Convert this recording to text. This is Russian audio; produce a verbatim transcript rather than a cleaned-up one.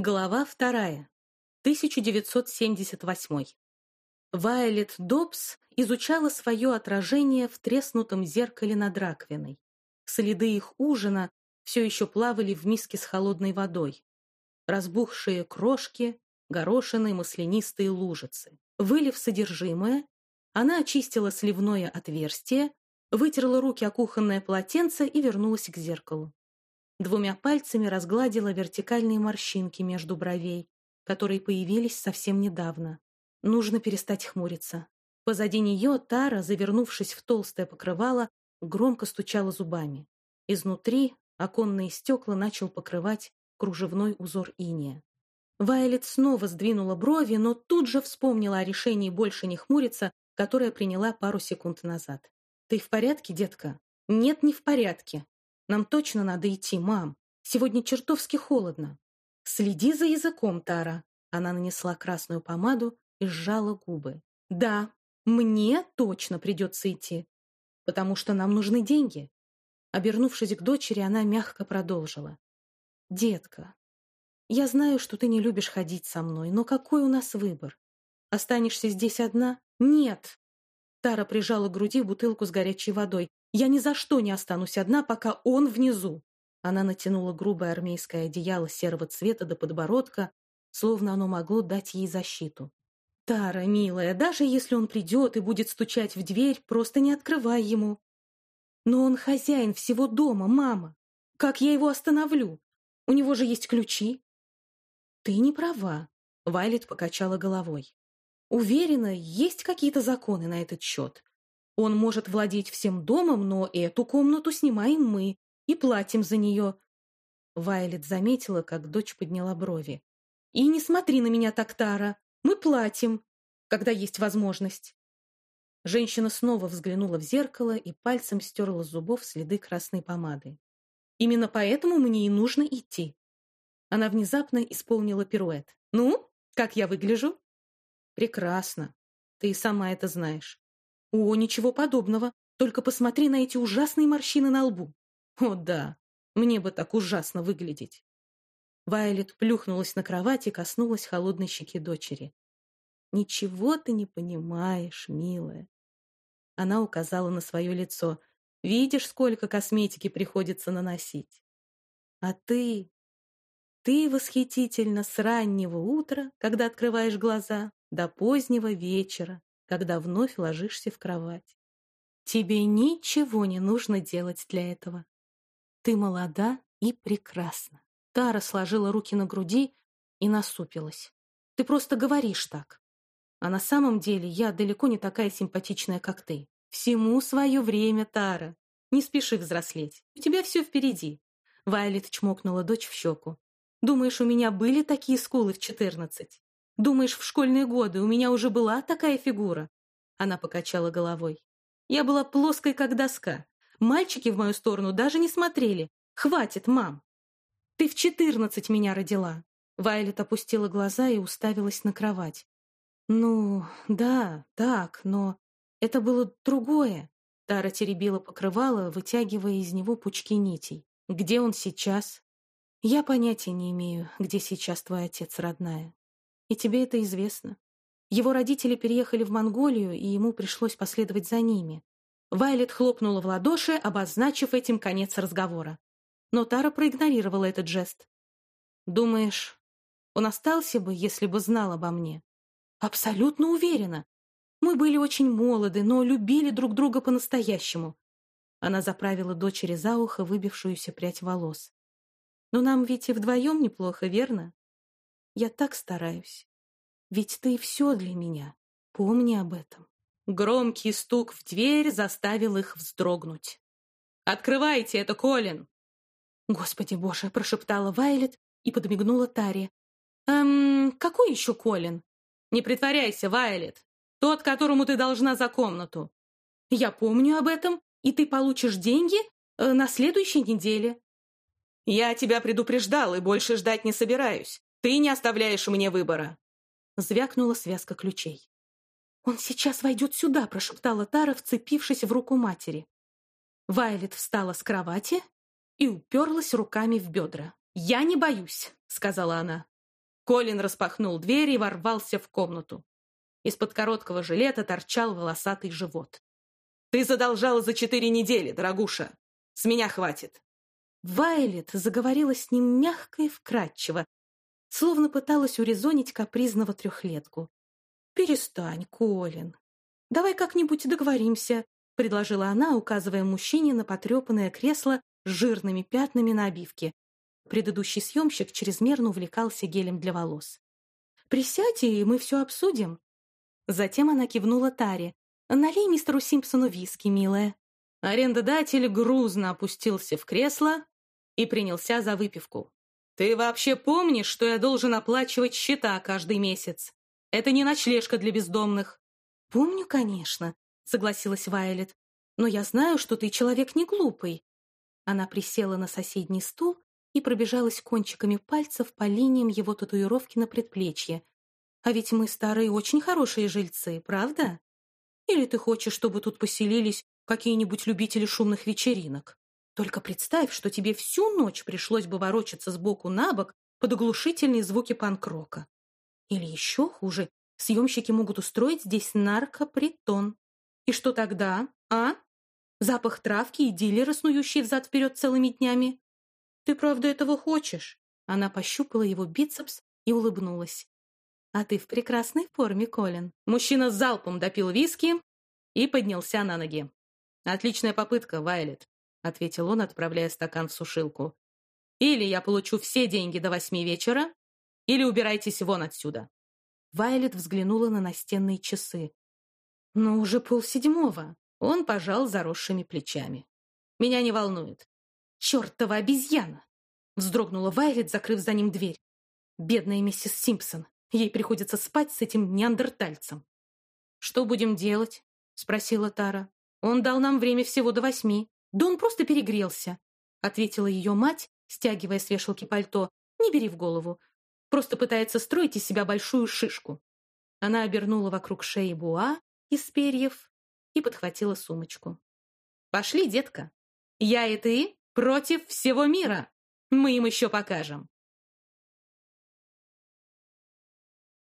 Глава вторая. тысяча девятьсот семьдесят восьмой. Вайолет Доббс изучала свое отражение в треснутом зеркале над раковиной. Следы их ужина все еще плавали в миске с холодной водой. Разбухшие крошки, горошины, маслянистые лужицы. Вылив содержимое, она очистила сливное отверстие, вытерла руки о кухонное полотенце и вернулась к зеркалу. Двумя пальцами разгладила вертикальные морщинки между бровей, которые появились совсем недавно. Нужно перестать хмуриться. Позади нее Тара, завернувшись в толстое покрывало, громко стучала зубами. Изнутри оконные стекла начал покрывать кружевной узор инея. Вайолет снова сдвинула брови, но тут же вспомнила о решении больше не хмуриться, которое приняла пару секунд назад. «Ты в порядке, детка?» «Нет, не в порядке. Нам точно надо идти, мам. Сегодня чертовски холодно. Следи за языком, Тара». Она нанесла красную помаду и сжала губы. «Да, мне точно придется идти, потому что нам нужны деньги». Обернувшись к дочери, она мягко продолжила. «Детка, я знаю, что ты не любишь ходить со мной, но какой у нас выбор? Останешься здесь одна?» «Нет!» Тара прижала к груди бутылку с горячей водой. «Я ни за что не останусь одна, пока он внизу!» Она натянула грубое армейское одеяло серого цвета до подбородка, словно оно могло дать ей защиту. «Тара, милая, даже если он придет и будет стучать в дверь, просто не открывай ему. Но он хозяин всего дома, мама. Как я его остановлю? У него же есть ключи». «Ты не права», — Вайолет покачала головой. «Уверена, есть какие-то законы на этот счет. Он может владеть всем домом, но эту комнату снимаем мы и платим за нее». Вайолет заметила, как дочь подняла брови. «И не смотри на меня так, Тара. Мы платим, когда есть возможность». Женщина снова взглянула в зеркало и пальцем стерла с зубов следы красной помады. «Именно поэтому мне и нужно идти». Она внезапно исполнила пируэт. «Ну, как я выгляжу?» «Прекрасно. Ты и сама это знаешь». «О, ничего подобного. Только посмотри на эти ужасные морщины на лбу». «О, да. Мне бы так ужасно выглядеть». Вайолет плюхнулась на кровать и коснулась холодной щеки дочери. «Ничего ты не понимаешь, милая». Она указала на свое лицо. «Видишь, сколько косметики приходится наносить? А ты... Ты восхитительна с раннего утра, когда открываешь глаза, до позднего вечера, когда вновь ложишься в кровать. Тебе ничего не нужно делать для этого. Ты молода и прекрасна». Тара сложила руки на груди и насупилась. «Ты просто говоришь так. А на самом деле я далеко не такая симпатичная, как ты. Всему свое время, Тара. Не спеши взрослеть. У тебя все впереди». Вайолет чмокнула дочь в щеку. «Думаешь, у меня были такие скулы в четырнадцать? Думаешь, в школьные годы у меня уже была такая фигура?» Она покачала головой. «Я была плоской, как доска. Мальчики в мою сторону даже не смотрели. Хватит, мам. Ты в четырнадцать меня родила». Вайолет опустила глаза и уставилась на кровать. «Ну, да, так, но это было другое». Тара теребила покрывало, вытягивая из него пучки нитей. «Где он сейчас?» «Я понятия не имею, где сейчас твой отец, родная. И тебе это известно. Его родители переехали в Монголию, и ему пришлось последовать за ними». Вайолет хлопнула в ладоши, обозначив этим конец разговора. Но Тара проигнорировала этот жест. «Думаешь, он остался бы, если бы знал обо мне?» «Абсолютно уверена. Мы были очень молоды, но любили друг друга по-настоящему». Она заправила дочери за ухо выбившуюся прядь волос. «Но нам ведь и вдвоем неплохо, верно? Я так стараюсь. Ведь ты все для меня. Помни об этом». Громкий стук в дверь заставил их вздрогнуть. «Открывайте, это Колин!» «Господи боже!» — прошептала Вайолет и подмигнула Таре. «Эм, какой еще Колин?» «Не притворяйся, Вайолет. Тот, которому ты должна за комнату». «Я помню об этом, и ты получишь деньги э, на следующей неделе». «Я тебя предупреждал и больше ждать не собираюсь. Ты не оставляешь мне выбора». Звякнула связка ключей. «Он сейчас войдет сюда», — прошептала Тара, вцепившись в руку матери. Вайолет встала с кровати и уперлась руками в бедра. «Я не боюсь», — сказала она. Колин распахнул дверь и ворвался в комнату. Из-под короткого жилета торчал волосатый живот. «Ты задолжала за четыре недели, дорогуша! С меня хватит!» Вайлет заговорила с ним мягко и вкрадчиво, словно пыталась урезонить капризного трехлетку. «Перестань, Колин. Давай как-нибудь договоримся», — предложила она, указывая мужчине на потрепанное кресло с жирными пятнами на обивке. Предыдущий съемщик чрезмерно увлекался гелем для волос. «Присядь, и мы все обсудим». Затем она кивнула Таре. «Налей мистеру Симпсону виски, милая». Арендодатель грузно опустился в кресло и принялся за выпивку. «Ты вообще помнишь, что я должен оплачивать счета каждый месяц? Это не ночлежка для бездомных». «Помню, конечно», — согласилась Вайолет. «Но я знаю, что ты человек не глупый». Она присела на соседний стул и пробежалась кончиками пальцев по линиям его татуировки на предплечье. «А ведь мы, старые, очень хорошие жильцы, правда? Или ты хочешь, чтобы тут поселились какие-нибудь любители шумных вечеринок? Только представь, что тебе всю ночь пришлось бы ворочаться сбоку на бок под оглушительные звуки панк-рока. Или еще хуже, съемщики могут устроить здесь наркопритон. И что тогда, а? Запах травки и дилеры, снующие взад-вперед целыми днями? Ты правда этого хочешь?» Она пощупала его бицепс и улыбнулась. «А ты в прекрасной форме, Колин». Мужчина залпом допил виски и поднялся на ноги. «Отличная попытка, Вайлет», — ответил он, отправляя стакан в сушилку. «Или я получу все деньги до восьми вечера, или убирайтесь вон отсюда». Вайлет взглянула на настенные часы. «Но уже полседьмого». Он пожал заросшими плечами. «Меня не волнует». «Чертова обезьяна!» — вздрогнула Вайлет, закрыв за ним дверь. «Бедная миссис Симпсон. Ей приходится спать с этим неандертальцем». «Что будем делать?» — спросила Тара. «Он дал нам время всего до восьми». «Да он просто перегрелся», — ответила ее мать, стягивая с вешалки пальто. «Не бери в голову. Просто пытается строить из себя большую шишку». Она обернула вокруг шеи буа из перьев и подхватила сумочку. «Пошли, детка. Я и ты против всего мира. Мы им еще покажем».